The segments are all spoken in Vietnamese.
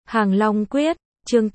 Hàng Long Quyết, chương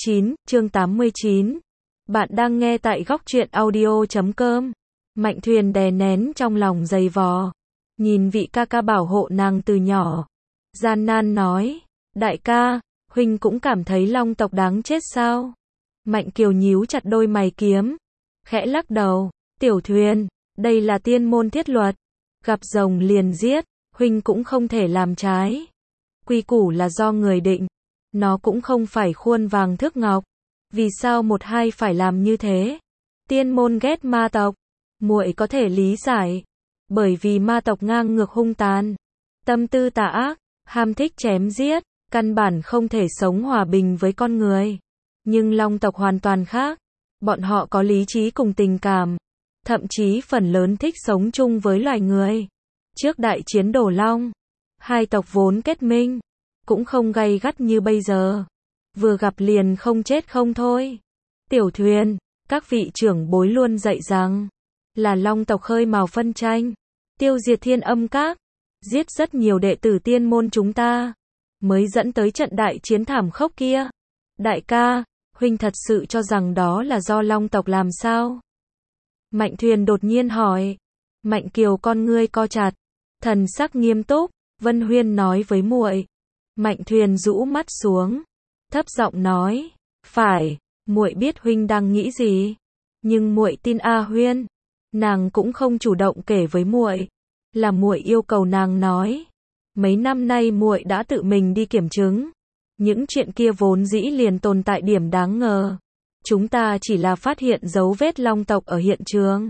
89. Bạn đang nghe tại góc truyện audio.com. Mạnh Thuyền đè nén trong lòng dày vò. Nhìn vị ca ca bảo hộ nàng từ nhỏ. Gian nan nói, đại ca, huynh cũng cảm thấy Long tộc đáng chết sao? Mạnh Kiều nhíu chặt đôi mày kiếm. Khẽ lắc đầu, Tiểu Thuyền, đây là tiên môn thiết luật. Gặp rồng liền giết, huynh cũng không thể làm trái. Quy củ là do người định. Nó cũng không phải khuôn vàng thước ngọc. Vì sao một hai phải làm như thế? Tiên môn ghét ma tộc. Muội có thể lý giải. Bởi vì ma tộc ngang ngược hung tàn. Tâm tư tà ác, ham thích chém giết. Căn bản không thể sống hòa bình với con người. Nhưng Long tộc hoàn toàn khác. Bọn họ có lý trí cùng tình cảm. Thậm chí phần lớn thích sống chung với loài người. Trước đại chiến Đồ Long, hai tộc vốn kết minh. Cũng không gay gắt như bây giờ. Vừa gặp liền không chết không thôi. Tiểu Thuyền, các vị trưởng bối luôn dạy rằng, là Long tộc khơi mào phân tranh, tiêu diệt Thiên Âm Các, giết rất nhiều đệ tử tiên môn chúng ta, mới dẫn tới trận đại chiến thảm khốc kia. Đại ca, huynh thật sự cho rằng đó là do Long tộc làm sao? Mạnh Thuyền đột nhiên hỏi. Mạnh Kiều con ngươi co chặt, thần sắc nghiêm túc. Vân Huyên nói với muội. Mạnh Thuyền rũ mắt xuống, thấp giọng nói, phải, muội biết huynh đang nghĩ gì, nhưng muội tin A Huyên. Nàng cũng không chủ động kể với muội, là muội yêu cầu nàng nói. Mấy năm nay muội đã tự mình đi kiểm chứng, những chuyện kia vốn dĩ liền tồn tại điểm đáng ngờ. Chúng ta chỉ là phát hiện dấu vết Long tộc ở hiện trường,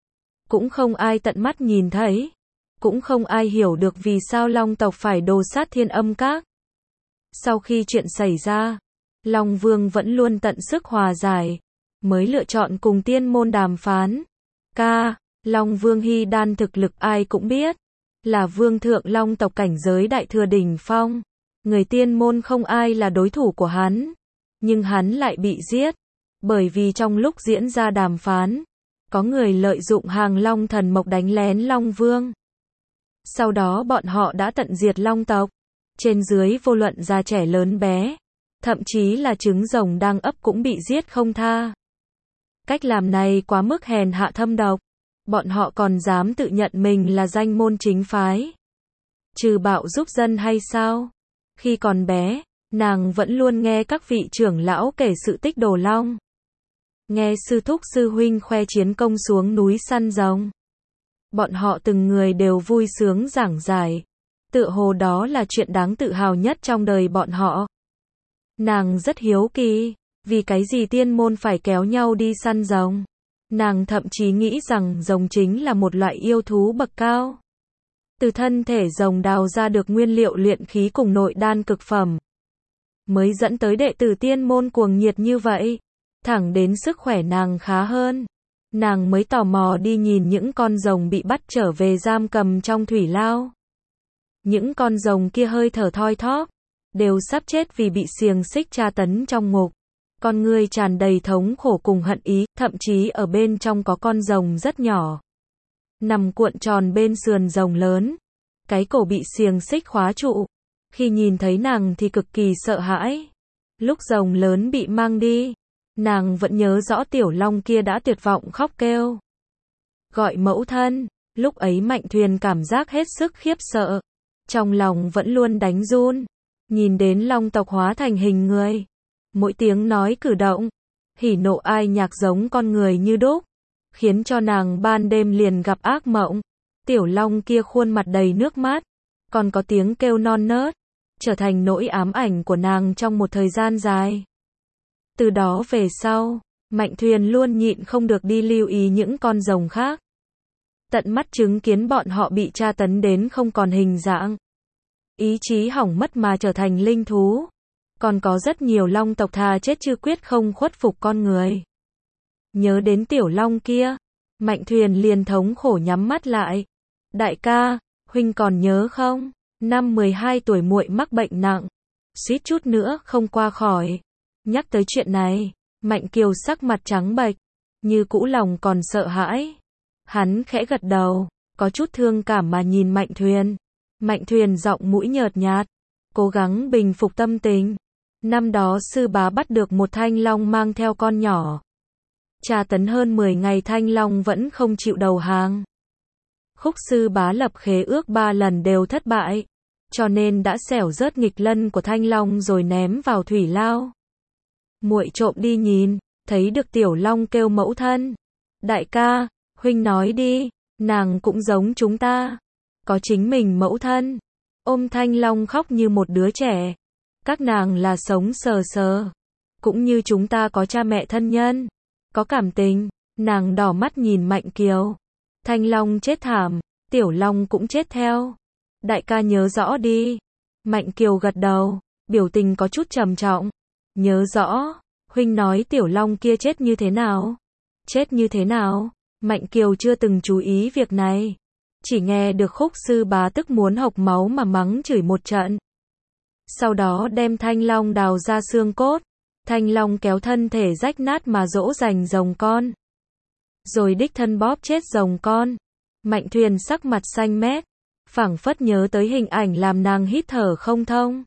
cũng không ai tận mắt nhìn thấy, cũng không ai hiểu được vì sao Long tộc phải đồ sát Thiên Âm Các. Sau khi chuyện xảy ra, Long Vương vẫn luôn tận sức hòa giải, mới lựa chọn cùng tiên môn đàm phán. Long Vương Hy Đan thực lực ai cũng biết, là vương thượng Long tộc cảnh giới đại thừa đỉnh phong. Người tiên môn không ai là đối thủ của hắn, nhưng hắn lại bị giết, bởi vì trong lúc diễn ra đàm phán, có người lợi dụng hàng Long thần mộc đánh lén Long Vương. Sau đó bọn họ đã tận diệt Long tộc. Trên dưới vô luận già trẻ lớn bé, thậm chí là trứng rồng đang ấp cũng bị giết không tha. Cách làm này quá mức hèn hạ thâm độc. Bọn họ còn dám tự nhận mình là danh môn chính phái, trừ bạo giúp dân hay sao? Khi còn bé, nàng vẫn luôn nghe các vị trưởng lão kể sự tích Đồ Long. Nghe sư thúc sư huynh khoe chiến công xuống núi săn rồng. Bọn họ từng người đều vui sướng giảng giải. Tựa hồ đó là chuyện đáng tự hào nhất trong đời bọn họ. Nàng rất hiếu kỳ, vì cái gì tiên môn phải kéo nhau đi săn rồng. Nàng thậm chí nghĩ rằng rồng chính là một loại yêu thú bậc cao. Từ thân thể rồng đào ra được nguyên liệu luyện khí cùng nội đan cực phẩm, mới dẫn tới đệ tử tiên môn cuồng nhiệt như vậy. Thẳng đến sức khỏe nàng khá hơn, nàng mới tò mò đi nhìn những con rồng bị bắt trở về giam cầm trong thủy lao. Những con rồng kia hơi thở thoi thóp, đều sắp chết vì bị xiềng xích tra tấn trong ngục. Con ngươi tràn đầy thống khổ cùng hận ý, thậm chí ở bên trong có con rồng rất nhỏ, nằm cuộn tròn bên sườn rồng lớn, cái cổ bị xiềng xích khóa trụ. Khi nhìn thấy nàng thì cực kỳ sợ hãi. Lúc rồng lớn bị mang đi, nàng vẫn nhớ rõ tiểu long kia đã tuyệt vọng khóc kêu, gọi mẫu thân. Lúc ấy Mạnh Thuyền cảm giác hết sức khiếp sợ, trong lòng vẫn luôn đánh run. Nhìn đến Long tộc hóa thành hình người, mỗi tiếng nói cử động, hỉ nộ ai nhạc giống con người như đúc, khiến cho nàng ban đêm liền gặp ác mộng. Tiểu long kia khuôn mặt đầy nước mắt, còn có tiếng kêu non nớt, trở thành nỗi ám ảnh của nàng trong một thời gian dài. Từ đó về sau, Mạnh Thuyền luôn nhịn không được đi lưu ý những con rồng khác. Tận mắt chứng kiến bọn họ bị tra tấn đến không còn hình dạng, ý chí hỏng mất mà trở thành linh thú. Còn có rất nhiều long tộc thà chết chứ quyết không khuất phục con người. Nhớ đến tiểu long kia, Mạnh Thuyền liền thống khổ nhắm mắt lại. Đại ca, huynh còn nhớ không? Năm 12 tuổi muội mắc bệnh nặng, suýt chút nữa không qua khỏi. Nhắc tới chuyện này, Mạnh Kiều sắc mặt trắng bệch, như cũ lòng còn sợ hãi. Hắn khẽ gật đầu, có chút thương cảm mà nhìn Mạnh Thuyền. Mạnh Thuyền giọng mũi nhợt nhạt, cố gắng bình phục tâm tình. Năm đó sư bá bắt được một thanh long mang theo con nhỏ. Tra tấn hơn 10 ngày thanh long vẫn không chịu đầu hàng. Khúc sư bá lập khế ước 3 lần đều thất bại, cho nên đã xẻo rớt nghịch lân của thanh long rồi ném vào thủy lao. Muội trộm đi nhìn, thấy được tiểu long kêu mẫu thân. Đại ca, huynh nói đi, nàng cũng giống chúng ta, có chính mình mẫu thân. Ôm thanh long khóc như một đứa trẻ. Các nàng là sống sờ sờ, cũng như chúng ta có cha mẹ thân nhân, có cảm tình. Nàng đỏ mắt nhìn Mạnh Kiều. Thanh long chết thảm, tiểu long cũng chết theo. Đại ca nhớ rõ đi. Mạnh Kiều gật đầu, biểu tình có chút trầm trọng. Nhớ rõ. Huynh nói tiểu long kia chết như thế nào? Chết như thế nào? Mạnh Kiều chưa từng chú ý việc này. Chỉ nghe được Khúc sư bá tức muốn hộc máu mà mắng chửi một trận. Sau đó đem thanh long đào ra xương cốt. Thanh long kéo thân thể rách nát mà dỗ dành rồng con. Rồi đích thân bóp chết rồng con. Mạnh Thuyền sắc mặt xanh mét, phảng phất nhớ tới hình ảnh làm nàng hít thở không thông.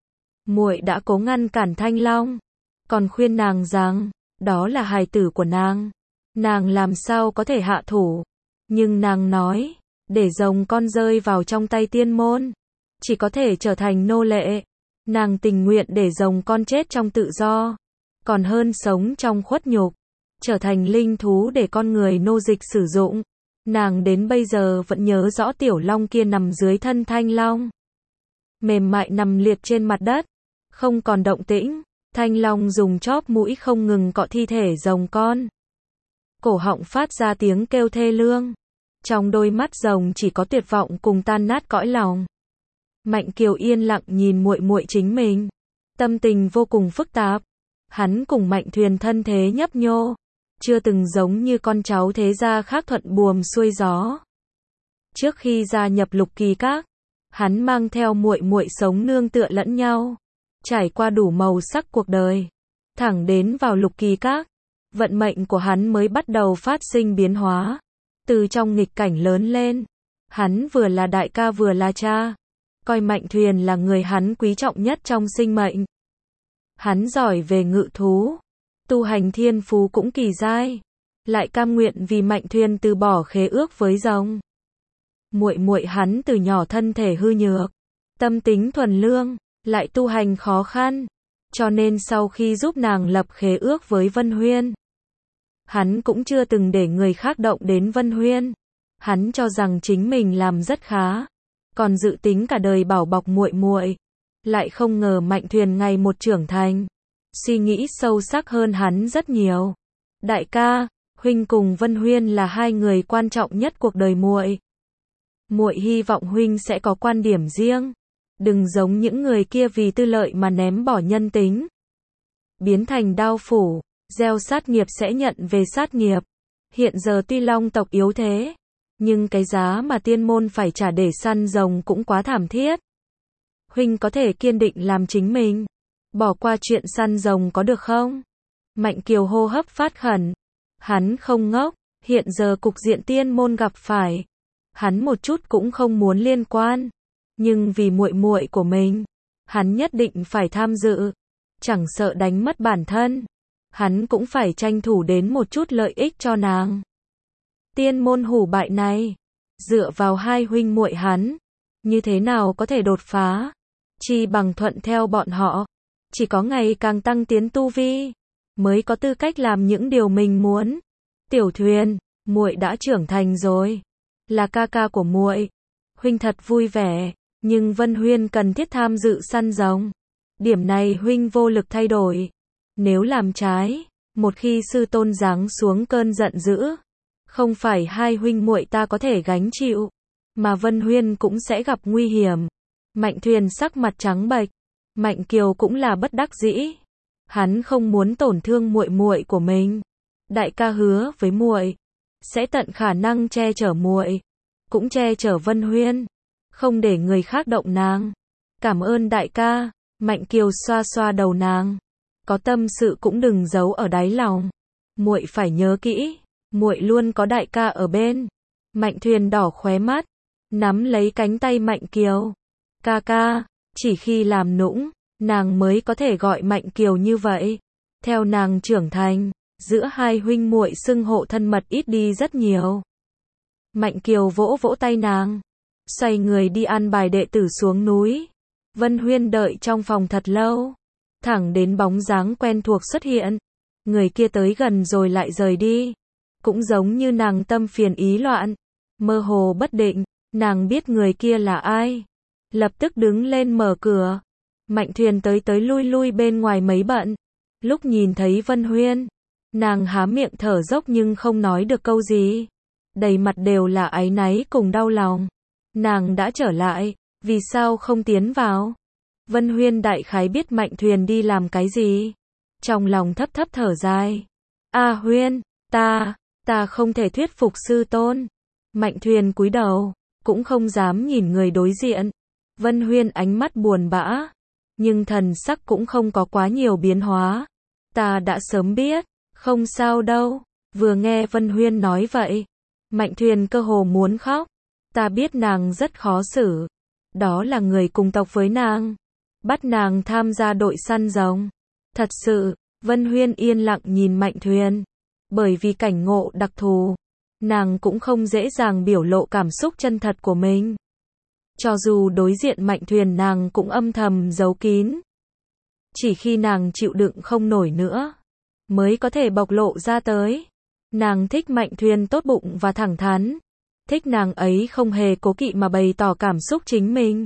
Muội đã cố ngăn cản thanh long, còn khuyên nàng rằng, đó là hài tử của nàng. Nàng làm sao có thể hạ thủ. Nhưng nàng nói, để rồng con rơi vào trong tay tiên môn, chỉ có thể trở thành nô lệ. Nàng tình nguyện để rồng con chết trong tự do, còn hơn sống trong khuất nhục, trở thành linh thú để con người nô dịch sử dụng. Nàng đến bây giờ vẫn nhớ rõ tiểu long kia nằm dưới thân thanh long, mềm mại nằm liệt trên mặt đất, không còn động tĩnh. Thanh long dùng chóp mũi không ngừng cọ thi thể rồng con. Cổ họng phát ra tiếng kêu thê lương. Trong đôi mắt rồng chỉ có tuyệt vọng cùng tan nát cõi lòng. Mạnh Kiều yên lặng nhìn muội muội chính mình, tâm tình vô cùng phức tạp. Hắn cùng Mạnh Thuyền thân thế nhấp nhô, chưa từng giống như con cháu thế gia khác thuận buồm xuôi gió. Trước khi gia nhập Lục Kỳ Các, hắn mang theo muội muội sống nương tựa lẫn nhau, trải qua đủ màu sắc cuộc đời. Thẳng đến vào Lục Kỳ Các, vận mệnh của hắn mới bắt đầu phát sinh biến hóa. Từ trong nghịch cảnh lớn lên, hắn vừa là đại ca vừa là cha, coi Mạnh Thuyền là người hắn quý trọng nhất trong sinh mệnh. Hắn giỏi về ngự thú, tu hành thiên phú cũng kỳ giai, lại cam nguyện vì Mạnh Thuyền từ bỏ khế ước với rồng. Muội muội hắn từ nhỏ thân thể hư nhược, tâm tính thuần lương, lại tu hành khó khăn, cho nên sau khi giúp nàng lập khế ước với Vân Huyên, hắn cũng chưa từng để người khác động đến Vân Huyên. Hắn cho rằng chính mình làm rất khá, còn dự tính cả đời bảo bọc muội muội, lại không ngờ Mạnh Thuyền ngày một trưởng thành, suy nghĩ sâu sắc hơn hắn rất nhiều. Đại ca, huynh cùng Vân Huyên là hai người quan trọng nhất cuộc đời muội. Muội hy vọng huynh sẽ có quan điểm riêng, đừng giống những người kia vì tư lợi mà ném bỏ nhân tính, biến thành đao phủ. Gieo sát nghiệp sẽ nhận về sát nghiệp. Hiện giờ tuy long tộc yếu thế, nhưng cái giá mà tiên môn phải trả để săn rồng cũng quá thảm thiết. Huynh có thể kiên định làm chính mình, bỏ qua chuyện săn rồng có được không? Mạnh Kiều hô hấp phát khẩn. Hắn không ngốc, hiện giờ cục diện tiên môn gặp phải, hắn một chút cũng không muốn liên quan, nhưng vì muội muội của mình, hắn nhất định phải tham dự, chẳng sợ đánh mất bản thân. Hắn cũng phải tranh thủ đến một chút lợi ích cho nàng. Tiên môn hủ bại này, dựa vào hai huynh muội hắn, như thế nào có thể đột phá? Chi bằng thuận theo bọn họ, chỉ có ngày càng tăng tiến tu vi, mới có tư cách làm những điều mình muốn. Tiểu Thuyền, muội đã trưởng thành rồi, là ca ca của muội, huynh thật vui vẻ, nhưng Vân Huyên cần thiết tham dự săn rồng. Điểm này huynh vô lực thay đổi. Nếu làm trái, một khi sư tôn giáng xuống cơn giận dữ, không phải hai huynh muội ta có thể gánh chịu, mà Vân Huyên cũng sẽ gặp nguy hiểm. Mạnh Thuyền sắc mặt trắng bệch, Mạnh Kiều cũng là bất đắc dĩ. Hắn không muốn tổn thương muội muội của mình. Đại ca hứa với muội, sẽ tận khả năng che chở muội, cũng che chở Vân Huyên, không để người khác động nàng. Cảm ơn đại ca. Mạnh Kiều xoa xoa đầu nàng. Có tâm sự cũng đừng giấu ở đáy lòng. Muội phải nhớ kỹ, muội luôn có đại ca ở bên. Mạnh Thuyền đỏ khóe mắt, nắm lấy cánh tay Mạnh Kiều. Ca ca, chỉ khi làm nũng, nàng mới có thể gọi Mạnh Kiều như vậy. Theo nàng trưởng thành, giữa hai huynh muội xưng hộ thân mật ít đi rất nhiều. Mạnh Kiều vỗ vỗ tay nàng, xoay người đi an bài đệ tử xuống núi. Vân Huyên đợi trong phòng thật lâu, thẳng đến bóng dáng quen thuộc xuất hiện. Người kia tới gần rồi lại rời đi, cũng giống như nàng tâm phiền ý loạn, mơ hồ bất định. Nàng biết người kia là ai, lập tức đứng lên mở cửa. Mạnh Thuyền tới tới lui lui bên ngoài mấy bận. Lúc nhìn thấy Vân Huyên, nàng há miệng thở dốc nhưng không nói được câu gì. Đầy mặt đều là áy náy cùng đau lòng. Nàng đã trở lại, vì sao không tiến vào? Vân Huyên đại khái biết Mạnh Thuyền đi làm cái gì. Trong lòng thấp thấp thở dài. A Huyên, ta không thể thuyết phục sư tôn. Mạnh Thuyền cúi đầu, cũng không dám nhìn người đối diện. Vân Huyên ánh mắt buồn bã, nhưng thần sắc cũng không có quá nhiều biến hóa. Ta đã sớm biết, không sao đâu. Vừa nghe Vân Huyên nói vậy, Mạnh Thuyền cơ hồ muốn khóc. Ta biết nàng rất khó xử. Đó là người cùng tộc với nàng, bắt nàng tham gia đội săn rồng. Thật sự, Vân Huyên yên lặng nhìn Mạnh Thuyền. Bởi vì cảnh ngộ đặc thù, nàng cũng không dễ dàng biểu lộ cảm xúc chân thật của mình. Cho dù đối diện Mạnh Thuyền nàng cũng âm thầm giấu kín. Chỉ khi nàng chịu đựng không nổi nữa, mới có thể bộc lộ ra tới. Nàng thích Mạnh Thuyền tốt bụng và thẳng thắn. Thích nàng ấy không hề cố kỵ mà bày tỏ cảm xúc chính mình.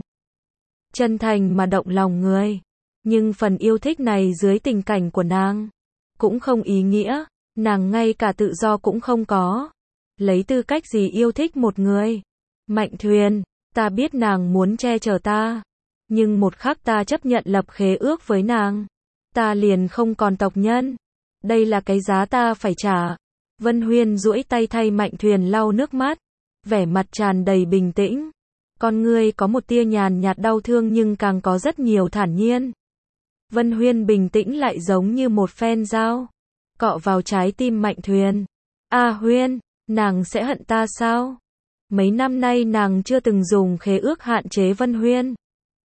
Chân thành mà động lòng người. Nhưng phần yêu thích này dưới tình cảnh của nàng cũng không ý nghĩa. Nàng ngay cả tự do cũng không có. Lấy tư cách gì yêu thích một người? Mạnh Thuyền, ta biết nàng muốn che chở ta. Nhưng một khắc ta chấp nhận lập khế ước với nàng, ta liền không còn tộc nhân. Đây là cái giá ta phải trả. Vân Huyên duỗi tay thay Mạnh Thuyền lau nước mắt, vẻ mặt tràn đầy bình tĩnh. Con ngươi có một tia nhàn nhạt đau thương nhưng càng có rất nhiều thản nhiên. Vân Huyên bình tĩnh lại giống như một phen dao cọ vào trái tim Mạnh Thuyền. A Huyên, nàng sẽ hận ta sao? Mấy năm nay nàng chưa từng dùng khế ước hạn chế Vân Huyên.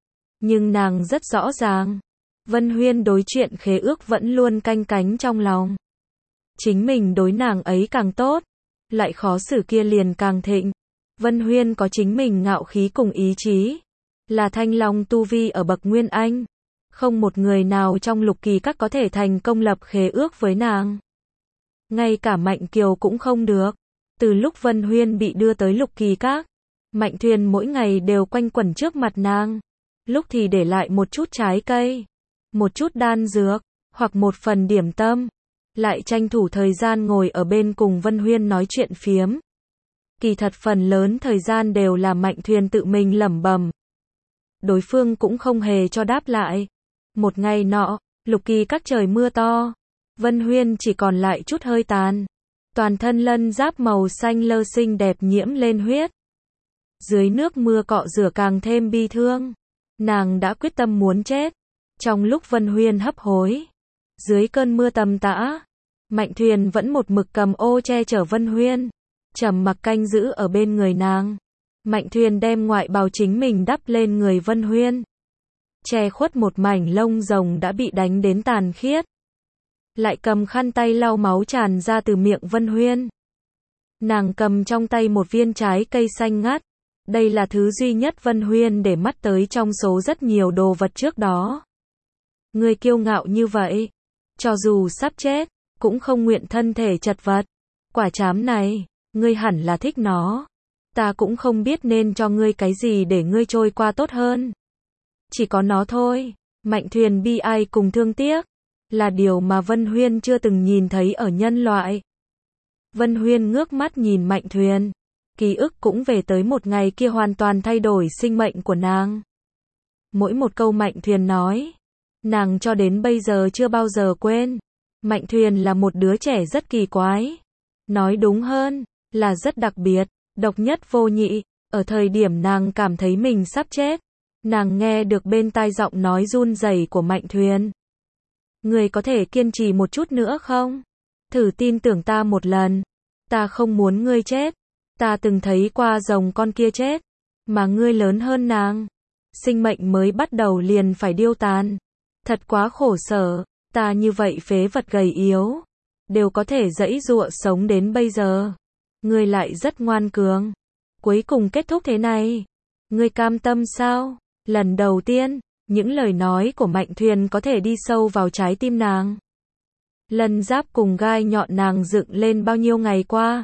Nhưng nàng rất rõ ràng, Vân Huyên đối chuyện khế ước vẫn luôn canh cánh trong lòng. Chính mình đối nàng ấy càng tốt, lại khó xử kia liền càng thịnh. Vân Huyên có chính mình ngạo khí cùng ý chí, là thanh long tu vi ở bậc Nguyên Anh. Không một người nào trong Lục Kỳ Các có thể thành công lập khế ước với nàng. Ngay cả Mạnh Kiều cũng không được. Từ lúc Vân Huyên bị đưa tới Lục Kỳ Các, Mạnh Thuyền mỗi ngày đều quanh quẩn trước mặt nàng. Lúc thì để lại một chút trái cây, một chút đan dược, hoặc một phần điểm tâm. Lại tranh thủ thời gian ngồi ở bên cùng Vân Huyên nói chuyện phiếm. Kỳ thật phần lớn thời gian đều là Mạnh Thuyền tự mình lẩm bẩm. Đối phương cũng không hề cho đáp lại. Một ngày nọ, Lục Kỳ Các trời mưa to. Vân Huyên chỉ còn lại chút hơi tàn. Toàn thân lân giáp màu xanh lơ xinh đẹp nhiễm lên huyết. Dưới nước mưa cọ rửa càng thêm bi thương. Nàng đã quyết tâm muốn chết. Trong lúc Vân Huyên hấp hối, dưới cơn mưa tầm tã, Mạnh Thuyền vẫn một mực cầm ô che chở Vân Huyên, trầm mặc canh giữ ở bên người nàng. Mạnh Thuyền đem ngoại bào chính mình đắp lên người Vân Huyên, che khuất một mảnh lông rồng đã bị đánh đến tàn khiết. Lại cầm khăn tay lau máu tràn ra từ miệng Vân Huyên. Nàng cầm trong tay một viên trái cây xanh ngắt. Đây là thứ duy nhất Vân Huyên để mắt tới trong số rất nhiều đồ vật trước đó. Ngươi kiêu ngạo như vậy, cho dù sắp chết, cũng không nguyện thân thể chật vật. Quả trám này, ngươi hẳn là thích nó. Ta cũng không biết nên cho ngươi cái gì để ngươi trôi qua tốt hơn. Chỉ có nó thôi. Mạnh Thuyền bi ai cùng thương tiếc, là điều mà Vân Huyên chưa từng nhìn thấy ở nhân loại. Vân Huyên ngước mắt nhìn Mạnh Thuyền. Ký ức cũng về tới một ngày kia hoàn toàn thay đổi sinh mệnh của nàng. Mỗi một câu Mạnh Thuyền nói, nàng cho đến bây giờ chưa bao giờ quên. Mạnh Thuyền là một đứa trẻ rất kỳ quái. Nói đúng hơn, là rất đặc biệt, độc nhất vô nhị. Ở thời điểm nàng cảm thấy mình sắp chết, nàng nghe được bên tai giọng nói run rẩy của Mạnh Thuyền. Người có thể kiên trì một chút nữa không? Thử tin tưởng ta một lần. Ta không muốn ngươi chết. Ta từng thấy qua rồng con kia chết, mà ngươi lớn hơn nàng. Sinh mệnh mới bắt đầu liền phải điêu tàn. Thật quá khổ sở, ta như vậy phế vật gầy yếu, đều có thể giãy giụa sống đến bây giờ. Ngươi lại rất ngoan cường. Cuối cùng kết thúc thế này. Ngươi cam tâm sao? Lần đầu tiên, những lời nói của Mạnh Thuyền có thể đi sâu vào trái tim nàng. Lân giáp cùng gai nhọn nàng dựng lên bao nhiêu ngày qua.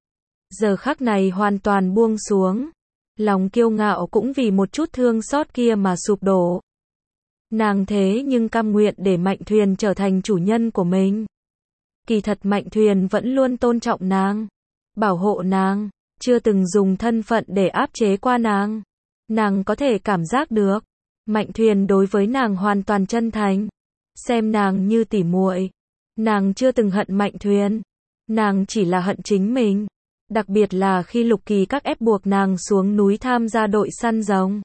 Giờ khắc này hoàn toàn buông xuống. Lòng kiêu ngạo cũng vì một chút thương xót kia mà sụp đổ. Nàng thế nhưng cam nguyện để Mạnh Thuyền trở thành chủ nhân của mình. Kỳ thật Mạnh Thuyền vẫn luôn tôn trọng nàng, bảo hộ nàng, chưa từng dùng thân phận để áp chế qua nàng. Nàng có thể cảm giác được, Mạnh Thuyền đối với nàng hoàn toàn chân thành, xem nàng như tỉ muội. Nàng chưa từng hận Mạnh Thuyền, nàng chỉ là hận chính mình. Đặc biệt là khi Lục Kỳ các ép buộc nàng xuống núi tham gia đội săn rồng.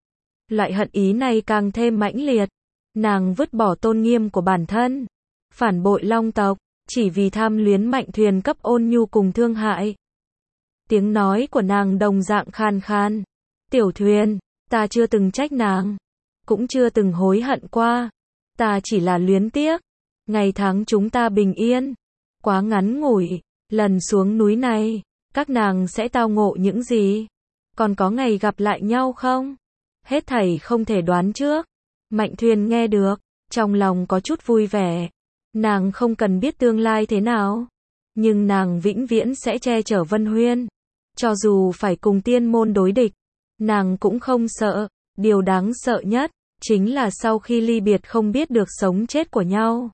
Loại hận ý này càng thêm mãnh liệt. Nàng vứt bỏ tôn nghiêm của bản thân, phản bội Long tộc, chỉ vì tham luyến Mạnh Thuyền cấp ôn nhu cùng thương hại. Tiếng nói của nàng đồng dạng khan khan. Tiểu Thuyền, ta chưa từng trách nàng, cũng chưa từng hối hận qua. Ta chỉ là luyến tiếc. Ngày tháng chúng ta bình yên, quá ngắn ngủi. Lần xuống núi này, các nàng sẽ tao ngộ những gì? Còn có ngày gặp lại nhau không? Hết thảy không thể đoán trước. Mạnh Thuyền nghe được, trong lòng có chút vui vẻ. Nàng không cần biết tương lai thế nào, nhưng nàng vĩnh viễn sẽ che chở Vân Huyên. Cho dù phải cùng tiên môn đối địch, nàng cũng không sợ. Điều đáng sợ nhất, chính là sau khi ly biệt không biết được sống chết của nhau.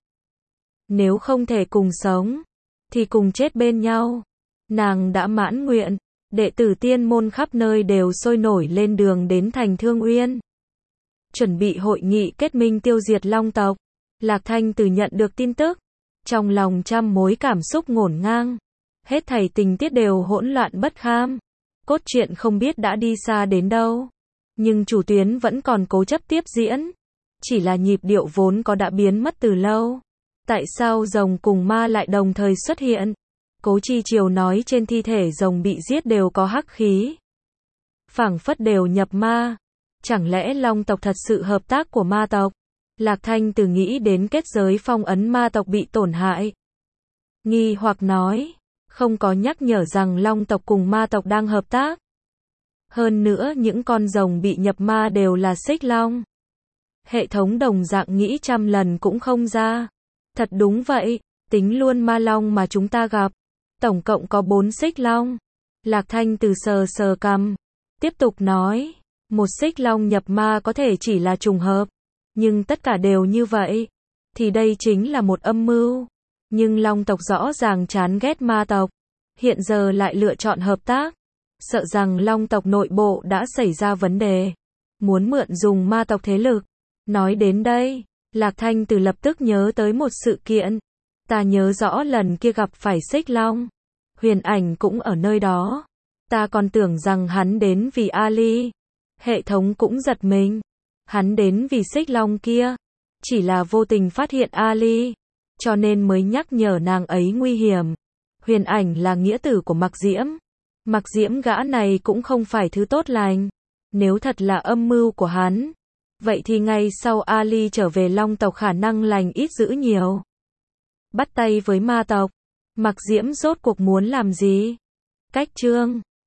Nếu không thể cùng sống, thì cùng chết bên nhau. Nàng đã mãn nguyện, đệ tử tiên môn khắp nơi đều sôi nổi lên đường đến thành Thương Uyên. Chuẩn bị hội nghị kết minh tiêu diệt Long tộc. Lạc Thanh Tử nhận được tin tức, trong lòng trăm mối cảm xúc ngổn ngang. Hết thảy tình tiết đều hỗn loạn bất kham. Cốt truyện không biết đã đi xa đến đâu. Nhưng chủ tuyến vẫn còn cố chấp tiếp diễn. Chỉ là nhịp điệu vốn có đã biến mất từ lâu. Tại sao rồng cùng ma lại đồng thời xuất hiện? Cố Chi Triều nói trên thi thể rồng bị giết đều có hắc khí. Phảng phất đều nhập ma. Chẳng lẽ Long tộc thật sự hợp tác của ma tộc? Lạc Thanh Tử nghĩ đến kết giới phong ấn ma tộc bị tổn hại. Nghi hoặc nói, không có nhắc nhở rằng Long tộc cùng ma tộc đang hợp tác. Hơn nữa những con rồng bị nhập ma đều là xích long. Hệ thống đồng dạng nghĩ trăm lần cũng không ra. Thật đúng vậy, tính luôn ma long mà chúng ta gặp. Tổng cộng có 4 xích long. Lạc Thanh Tử sờ sờ cằm, tiếp tục nói, một xích long nhập ma có thể chỉ là trùng hợp. Nhưng tất cả đều như vậy, thì đây chính là một âm mưu. Nhưng Long tộc rõ ràng chán ghét ma tộc, hiện giờ lại lựa chọn hợp tác. Sợ rằng Long tộc nội bộ đã xảy ra vấn đề, muốn mượn dùng ma tộc thế lực. Nói đến đây, Lạc Thanh Tử lập tức nhớ tới một sự kiện. Ta nhớ rõ lần kia gặp phải xích long, Huyền Ảnh cũng ở nơi đó. Ta còn tưởng rằng hắn đến vì Ali. Hệ thống cũng giật mình. Hắn đến vì xích long kia, chỉ là vô tình phát hiện Ali, cho nên mới nhắc nhở nàng ấy nguy hiểm. Huyền Ảnh là nghĩa tử của Mặc Diễm. Mặc Diễm gã này cũng không phải thứ tốt lành. Nếu thật là âm mưu của hắn, vậy thì ngay sau Ali trở về Long tộc khả năng lành ít dữ nhiều. Bắt tay với ma tộc, Mặc Diễm rốt cuộc muốn làm gì? Cách chương